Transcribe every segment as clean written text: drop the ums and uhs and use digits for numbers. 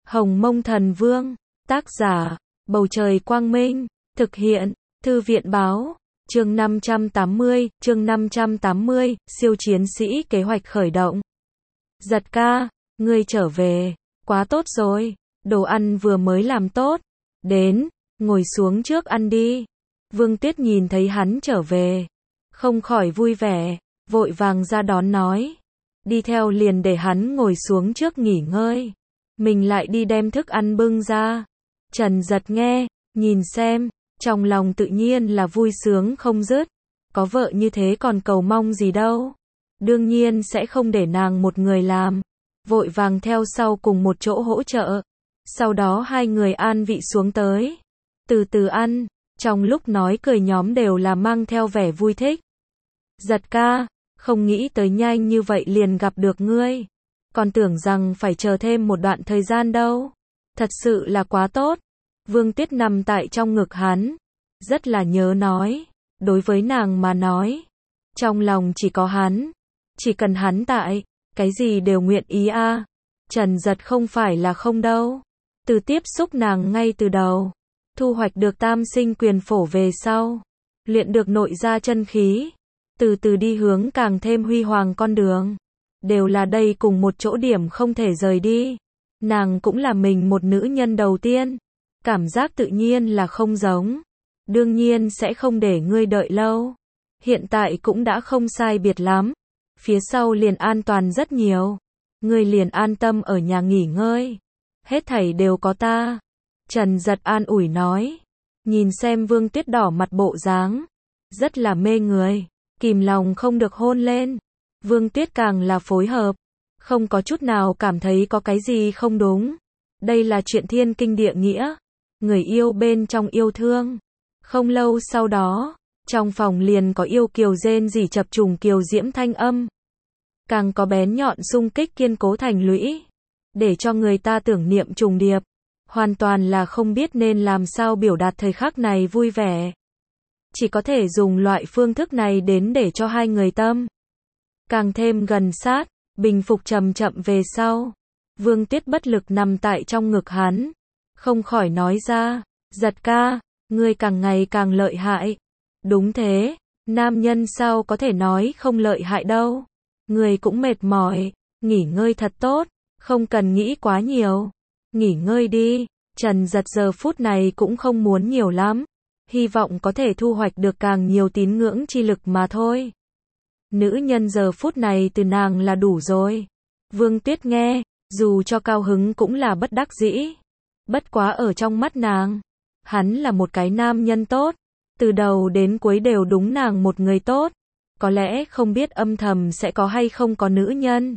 Hồng Mông Thần Vương, tác giả, Bầu Trời Quang Minh, thực hiện, Thư viện Báo, chương 580, siêu chiến sĩ kế hoạch khởi động. Giật ca, ngươi trở về, quá tốt rồi, đồ ăn vừa mới làm tốt, đến, ngồi xuống trước ăn đi. Vương Tuyết nhìn thấy hắn trở về, không khỏi vui vẻ, vội vàng ra đón nói. Đi theo liền để hắn ngồi xuống trước nghỉ ngơi. Mình lại đi đem thức ăn bưng ra. Trần Giật nghe, nhìn xem, trong lòng tự nhiên là vui sướng không dứt. Có vợ như thế còn cầu mong gì đâu. Đương nhiên sẽ không để nàng một người làm. Vội vàng theo sau cùng một chỗ hỗ trợ. Sau đó hai người an vị xuống tới. Từ từ ăn, trong lúc nói cười nhóm đều là mang theo vẻ vui thích. Giật ca, không nghĩ tới nhanh như vậy liền gặp được ngươi. Còn tưởng rằng phải chờ thêm một đoạn thời gian đâu. Thật sự là quá tốt. Vương Tuyết nằm tại trong ngực hắn. Rất là nhớ nói. Đối với nàng mà nói. Trong lòng chỉ có hắn. Chỉ cần hắn tại. Cái gì đều nguyện ý a. Trần Giật không phải là không đâu. Từ tiếp xúc nàng ngay từ đầu. Thu hoạch được tam sinh quyền phổ về sau. Luyện được nội gia chân khí. Từ từ đi hướng càng thêm huy hoàng con đường. Đều là đây cùng một chỗ điểm không thể rời đi. Nàng cũng là mình một nữ nhân đầu tiên. Cảm giác tự nhiên là không giống. Đương nhiên sẽ không để ngươi đợi lâu. Hiện tại cũng đã không sai biệt lắm. Phía sau liền an toàn rất nhiều. Ngươi liền an tâm ở nhà nghỉ ngơi. Hết thảy đều có ta. Trần Giật an ủi nói. Nhìn xem Vương Tuyết đỏ mặt bộ dáng. Rất là mê người. Kìm lòng không được hôn lên. Vương Tuyết càng là phối hợp. Không có chút nào cảm thấy có cái gì không đúng. Đây là chuyện thiên kinh địa nghĩa. Người yêu bên trong yêu thương. Không lâu sau đó, trong phòng liền có yêu kiều rên rỉ chập trùng kiều diễm thanh âm. Càng có bén nhọn xung kích kiên cố thành lũy. Để cho người ta tưởng niệm trùng điệp. Hoàn toàn là không biết nên làm sao biểu đạt thời khắc này vui vẻ. Chỉ có thể dùng loại phương thức này đến để cho hai người tâm càng thêm gần sát, bình phục chậm chậm về sau. Vương Tuyết bất lực nằm tại trong ngực hắn, không khỏi nói ra, Giật ca, ngươi càng ngày càng lợi hại. Đúng thế, nam nhân sao có thể nói không lợi hại đâu. Ngươi cũng mệt mỏi, nghỉ ngơi thật tốt, không cần nghĩ quá nhiều. Nghỉ ngơi đi. Trần Giật giờ phút này cũng không muốn nhiều lắm. Hy vọng có thể thu hoạch được càng nhiều tín ngưỡng chi lực mà thôi. Nữ nhân giờ phút này từ nàng là đủ rồi. Vương Tuyết nghe, dù cho cao hứng cũng là bất đắc dĩ. Bất quá ở trong mắt nàng, hắn là một cái nam nhân tốt. Từ đầu đến cuối đều đúng nàng một người tốt. Có lẽ không biết âm thầm sẽ có hay không có nữ nhân.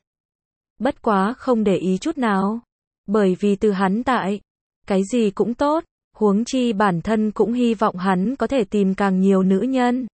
Bất quá không để ý chút nào. Bởi vì từ hắn tại, cái gì cũng tốt. Huống chi bản thân cũng hy vọng hắn có thể tìm càng nhiều nữ nhân.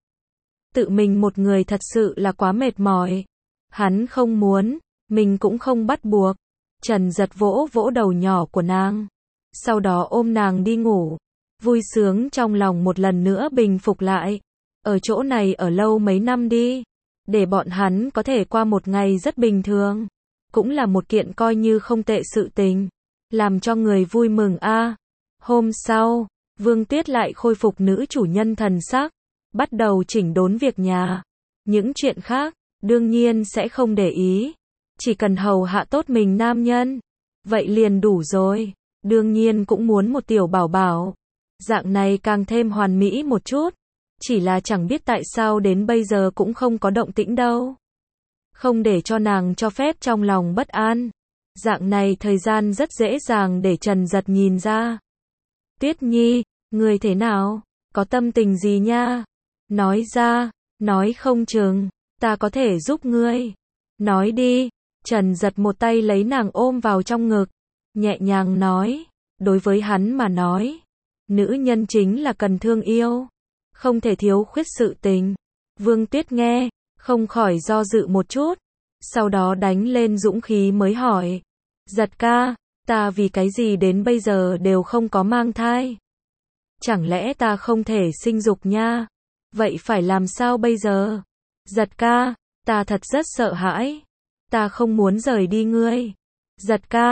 Tự mình một người thật sự là quá mệt mỏi. Hắn không muốn, mình cũng không bắt buộc. Trần Giật vỗ vỗ đầu nhỏ của nàng. Sau đó ôm nàng đi ngủ. Vui sướng trong lòng một lần nữa bình phục lại. Ở chỗ này ở lâu mấy năm đi. Để bọn hắn có thể qua một ngày rất bình thường. Cũng là một kiện coi như không tệ sự tình. Làm cho người vui mừng a. Hôm sau, Vương Tuyết lại khôi phục nữ chủ nhân thần sắc, bắt đầu chỉnh đốn việc nhà. Những chuyện khác, đương nhiên sẽ không để ý. Chỉ cần hầu hạ tốt mình nam nhân. Vậy liền đủ rồi. Đương nhiên cũng muốn một tiểu bảo bảo. Dạng này càng thêm hoàn mỹ một chút. Chỉ là chẳng biết tại sao đến bây giờ cũng không có động tĩnh đâu. Không để cho nàng cho phép trong lòng bất an. Dạng này thời gian rất dễ dàng để Trần Giật nhìn ra. Tuyết Nhi, người thế nào? Có tâm tình gì nha? Nói ra, nói không chừng, ta có thể giúp ngươi. Nói đi. Trần Giật một tay lấy nàng ôm vào trong ngực, nhẹ nhàng nói, đối với hắn mà nói, nữ nhân chính là cần thương yêu, không thể thiếu khuyết sự tình. Vương Tuyết nghe, không khỏi do dự một chút, sau đó đánh lên dũng khí mới hỏi, Giật ca, ta vì cái gì đến bây giờ đều không có mang thai? Chẳng lẽ ta không thể sinh dục nha? Vậy phải làm sao bây giờ? Giật ca, ta thật rất sợ hãi. Ta không muốn rời đi ngươi. Giật ca,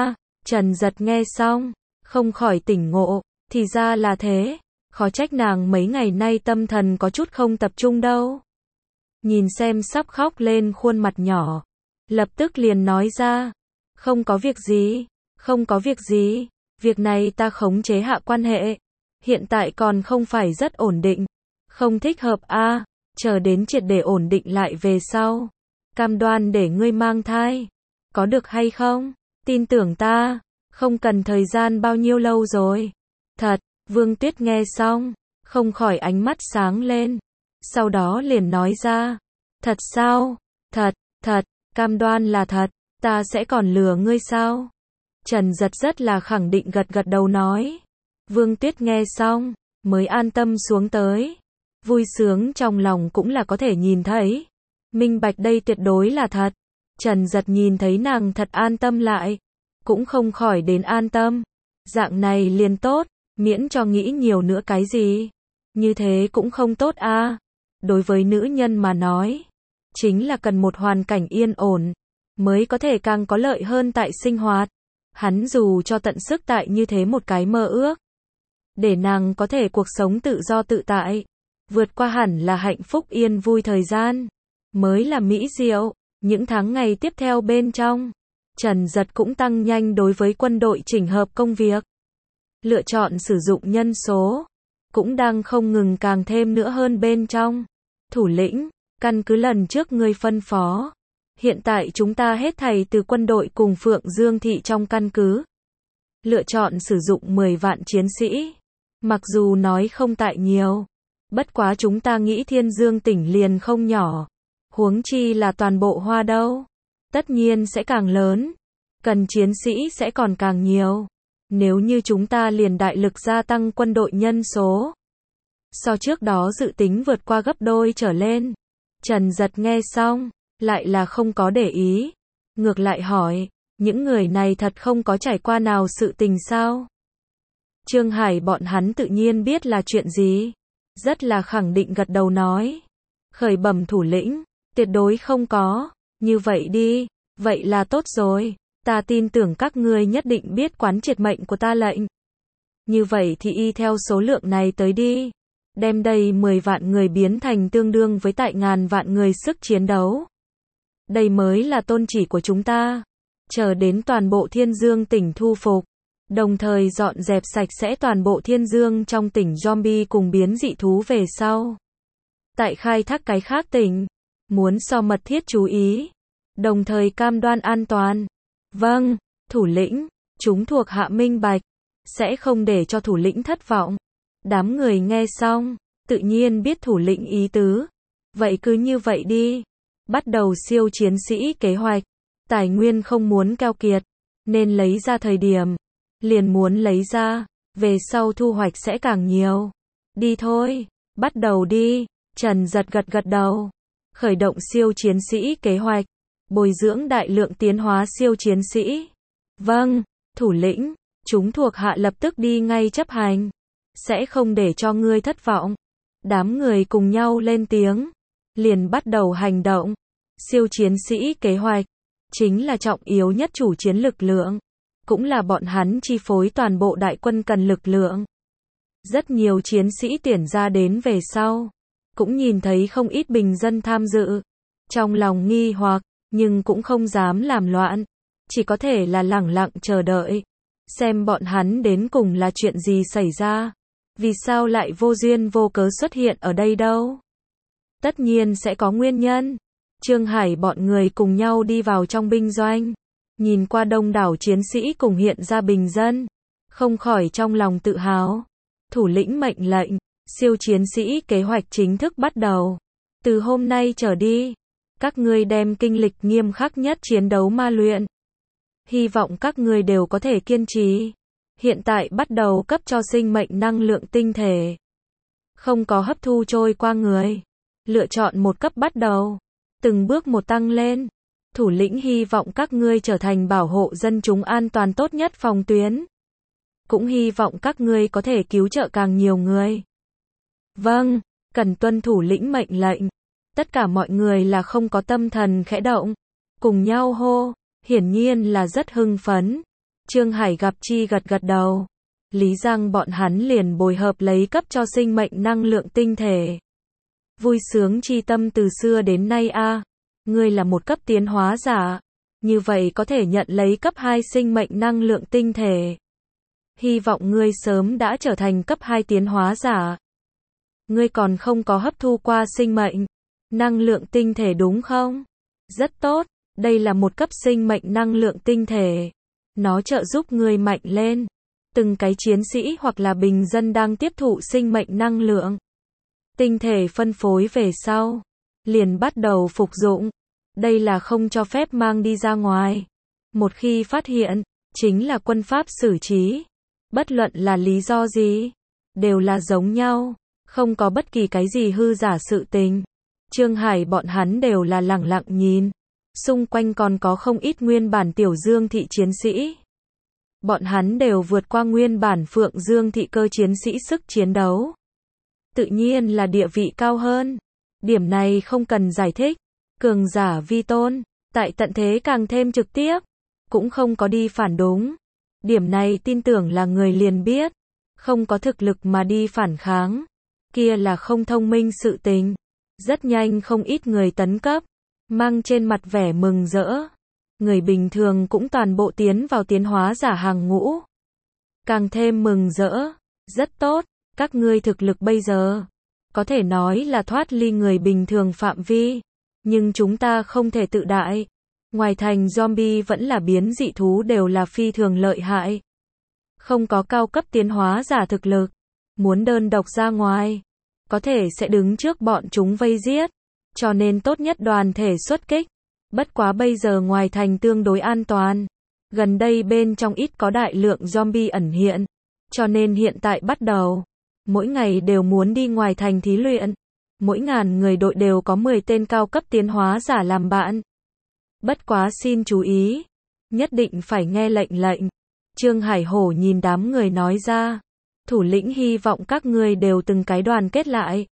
Trần Giật nghe xong, không khỏi tỉnh ngộ, thì ra là thế, khó trách nàng mấy ngày nay tâm thần có chút không tập trung đâu. Nhìn xem sắp khóc lên khuôn mặt nhỏ, lập tức liền nói ra, không có việc gì, không có việc gì, việc này ta khống chế hạ quan hệ, hiện tại còn không phải rất ổn định, không thích hợp a, chờ đến triệt để ổn định lại về sau, cam đoan để ngươi mang thai, có được hay không? Tin tưởng ta, không cần thời gian bao nhiêu lâu rồi. Thật, Vương Tuyết nghe xong, không khỏi ánh mắt sáng lên, sau đó liền nói ra, thật sao? Thật, thật, cam đoan là thật, ta sẽ còn lừa ngươi sao? Trần Giật rất là khẳng định gật gật đầu nói. Vương Tuyết nghe xong, mới an tâm xuống tới. Vui sướng trong lòng cũng là có thể nhìn thấy. Minh bạch đây tuyệt đối là thật. Trần Giật nhìn thấy nàng thật an tâm lại, cũng không khỏi đến an tâm. Dạng này liền tốt, miễn cho nghĩ nhiều nữa cái gì. Như thế cũng không tốt a. Đối với nữ nhân mà nói, chính là cần một hoàn cảnh yên ổn, mới có thể càng có lợi hơn tại sinh hoạt. Hắn dù cho tận sức tại như thế một cái mơ ước, để nàng có thể cuộc sống tự do tự tại, vượt qua hẳn là hạnh phúc yên vui thời gian, mới là mỹ diệu. Những tháng ngày tiếp theo bên trong, Trần Giật cũng tăng nhanh đối với quân đội chỉnh hợp công việc. Lựa chọn sử dụng nhân số, cũng đang không ngừng càng thêm nữa hơn bên trong. Thủ lĩnh, căn cứ lần trước ngươi phân phó, hiện tại chúng ta hết thảy từ quân đội cùng Phượng Dương thị trong căn cứ. Lựa chọn sử dụng 10 vạn chiến sĩ. Mặc dù nói không tại nhiều, bất quá chúng ta nghĩ Thiên Dương tỉnh liền không nhỏ. Huống chi là toàn bộ Hoa đâu. Tất nhiên sẽ càng lớn. Cần chiến sĩ sẽ còn càng nhiều. Nếu như chúng ta liền đại lực gia tăng quân đội nhân số, so trước đó dự tính vượt qua gấp đôi trở lên. Trần Giật nghe xong, lại là không có để ý. Ngược lại hỏi, những người này thật không có trải qua nào sự tình sao? Trương Hải bọn hắn tự nhiên biết là chuyện gì. Rất là khẳng định gật đầu nói. Khởi bẩm thủ lĩnh, tuyệt đối không có. Như vậy đi, vậy là tốt rồi. Ta tin tưởng các ngươi nhất định biết quán triệt mệnh của ta lệnh. Như vậy thì y theo số lượng này tới đi. Đem đây 10 vạn người biến thành tương đương với tại ngàn vạn người sức chiến đấu. Đây mới là tôn chỉ của chúng ta. Chờ đến toàn bộ Thiên Dương tỉnh thu phục, đồng thời dọn dẹp sạch sẽ toàn bộ Thiên Dương trong tỉnh zombie cùng biến dị thú về sau. Tại khai thác cái khác tỉnh, muốn so mật thiết chú ý, đồng thời cam đoan an toàn. Vâng, thủ lĩnh, chúng thuộc hạ minh bạch, sẽ không để cho thủ lĩnh thất vọng. Đám người nghe xong, tự nhiên biết thủ lĩnh ý tứ. Vậy cứ như vậy đi. Bắt đầu siêu chiến sĩ kế hoạch. Tài nguyên không muốn keo kiệt, nên lấy ra thời điểm, liền muốn lấy ra, về sau thu hoạch sẽ càng nhiều. Đi thôi, bắt đầu đi. Trần Giật gật gật đầu. Khởi động siêu chiến sĩ kế hoạch. Bồi dưỡng đại lượng tiến hóa siêu chiến sĩ. Vâng, thủ lĩnh, chúng thuộc hạ lập tức đi ngay chấp hành. Sẽ không để cho ngươi thất vọng. Đám người cùng nhau lên tiếng, liền bắt đầu hành động. Siêu chiến sĩ kế hoạch, chính là trọng yếu nhất chủ chiến lực lượng, cũng là bọn hắn chi phối toàn bộ đại quân cần lực lượng. Rất nhiều chiến sĩ tuyển ra đến về sau, cũng nhìn thấy không ít bình dân tham dự. Trong lòng nghi hoặc, nhưng cũng không dám làm loạn, chỉ có thể là lẳng lặng chờ đợi, xem bọn hắn đến cùng là chuyện gì xảy ra. Vì sao lại vô duyên vô cớ xuất hiện ở đây đâu? Tất nhiên sẽ có nguyên nhân. Trương Hải bọn người cùng nhau đi vào trong binh doanh, nhìn qua đông đảo chiến sĩ cùng hiện ra bình dân, không khỏi trong lòng tự hào. Thủ lĩnh mệnh lệnh, siêu chiến sĩ kế hoạch chính thức bắt đầu. Từ hôm nay trở đi, các ngươi đem kinh lịch nghiêm khắc nhất chiến đấu ma luyện. Hy vọng các ngươi đều có thể kiên trì. Hiện tại bắt đầu cấp cho sinh mệnh năng lượng tinh thể. Không có hấp thu trôi qua người. Lựa chọn một cấp bắt đầu. Từng bước một tăng lên. Thủ lĩnh hy vọng các ngươi trở thành bảo hộ dân chúng an toàn tốt nhất phòng tuyến. Cũng hy vọng các ngươi có thể cứu trợ càng nhiều người. Vâng, cần tuân thủ lĩnh mệnh lệnh. Tất cả mọi người là không có tâm thần khẽ động. Cùng nhau hô, hiển nhiên là rất hưng phấn. Trương Hải gặp chi gật gật đầu. Lý Giang bọn hắn liền bồi hợp lấy cấp cho sinh mệnh năng lượng tinh thể. Vui sướng chi tâm từ xưa đến nay a, ngươi là một cấp tiến hóa giả, như vậy có thể nhận lấy cấp 2 sinh mệnh năng lượng tinh thể. Hy vọng ngươi sớm đã trở thành cấp 2 tiến hóa giả. Ngươi còn không có hấp thu qua sinh mệnh năng lượng tinh thể đúng không? Rất tốt, đây là một cấp sinh mệnh năng lượng tinh thể. Nó trợ giúp ngươi mạnh lên. Từng cái chiến sĩ hoặc là bình dân đang tiếp thụ sinh mệnh năng lượng tinh thể phân phối về sau, liền bắt đầu phục dụng. Đây là không cho phép mang đi ra ngoài. Một khi phát hiện, chính là quân pháp xử trí. Bất luận là lý do gì, đều là giống nhau, không có bất kỳ cái gì hư giả sự tình. Trương Hải bọn hắn đều là lẳng lặng nhìn. Xung quanh còn có không ít nguyên bản Tiểu Dương thị chiến sĩ. Bọn hắn đều vượt qua nguyên bản Phượng Dương thị cơ chiến sĩ sức chiến đấu. Tự nhiên là địa vị cao hơn. Điểm này không cần giải thích. Cường giả vi tôn, tại tận thế càng thêm trực tiếp. Cũng không có đi phản đúng. Điểm này tin tưởng là người liền biết. Không có thực lực mà đi phản kháng. Kia là không thông minh sự tình. Rất nhanh không ít người tấn cấp. Mang trên mặt vẻ mừng rỡ. Người bình thường cũng toàn bộ tiến vào tiến hóa giả hàng ngũ. Càng thêm mừng rỡ. Rất tốt, các ngươi thực lực bây giờ có thể nói là thoát ly người bình thường phạm vi. Nhưng chúng ta không thể tự đại. Ngoài thành zombie vẫn là biến dị thú đều là phi thường lợi hại. Không có cao cấp tiến hóa giả thực lực. Muốn đơn độc ra ngoài, có thể sẽ đứng trước bọn chúng vây giết. Cho nên tốt nhất đoàn thể xuất kích. Bất quá bây giờ ngoài thành tương đối an toàn. Gần đây bên trong ít có đại lượng zombie ẩn hiện. Cho nên hiện tại bắt đầu, mỗi ngày đều muốn đi ngoài thành thí luyện. Mỗi ngàn người đội đều có 10 tên cao cấp tiến hóa giả làm bạn. Bất quá xin chú ý, nhất định phải nghe lệnh. Trương Hải Hổ nhìn đám người nói ra. Thủ lĩnh hy vọng các ngươi đều từng cái đoàn kết lại.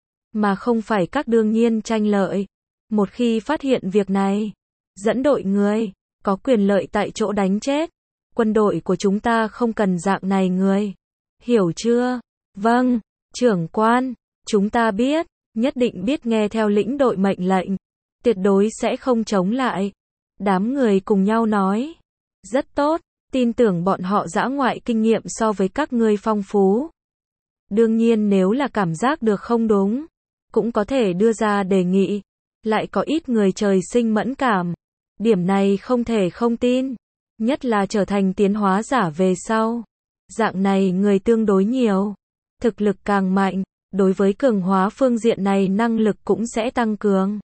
Mà không phải các đương nhiên tranh lợi. Một khi phát hiện việc này, dẫn đội người, có quyền lợi tại chỗ đánh chết. Quân đội của chúng ta không cần dạng này người. Hiểu chưa? Vâng, trưởng quan, chúng ta biết, nhất định biết nghe theo lĩnh đội mệnh lệnh. Tuyệt đối sẽ không chống lại. Đám người cùng nhau nói. Rất tốt, tin tưởng bọn họ dã ngoại kinh nghiệm so với các ngươi phong phú. Đương nhiên nếu là cảm giác được không đúng, cũng có thể đưa ra đề nghị. Lại có ít người trời sinh mẫn cảm. Điểm này không thể không tin. Nhất là trở thành tiến hóa giả về sau. Dạng này người tương đối nhiều. Thực lực càng mạnh, đối với cường hóa phương diện này năng lực cũng sẽ tăng cường.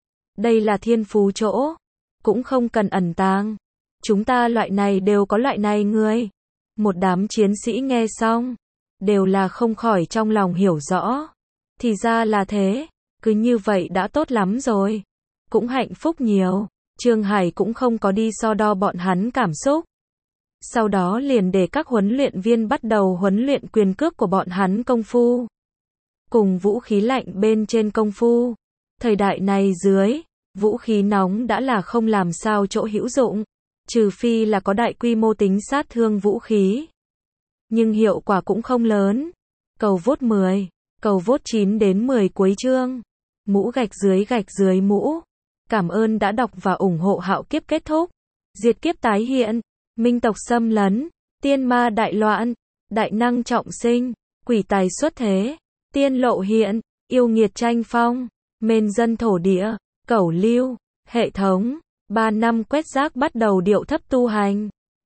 Đây là thiên phú chỗ. Cũng không cần ẩn tàng. Chúng ta loại này đều có loại này người. Một đám chiến sĩ nghe xong, đều là không khỏi trong lòng hiểu rõ. Thì ra là thế. Cứ như vậy đã tốt lắm rồi. Cũng hạnh phúc nhiều. Trương Hải cũng không có đi so đo bọn hắn cảm xúc. Sau đó liền để các huấn luyện viên bắt đầu huấn luyện quyền cước của bọn hắn công phu. Cùng vũ khí lạnh bên trên công phu. Thời đại này dưới, vũ khí nóng đã là không làm sao chỗ hữu dụng. Trừ phi là có đại quy mô tính sát thương vũ khí. Nhưng hiệu quả cũng không lớn. Cầu vote 10, cầu vote 9 đến 10 cuối chương. Mũ gạch dưới mũ. Cảm ơn đã đọc và ủng hộ Hạo Kiếp kết thúc. Diệt kiếp tái hiện. Minh tộc xâm lấn. Tiên ma đại loạn. Đại năng trọng sinh. Quỷ tài xuất thế. Tiên lộ hiện. Yêu nghiệt tranh phong. Mên dân thổ địa. Cẩu lưu. Hệ thống. 3 năm quét rác bắt đầu điệu thấp tu hành.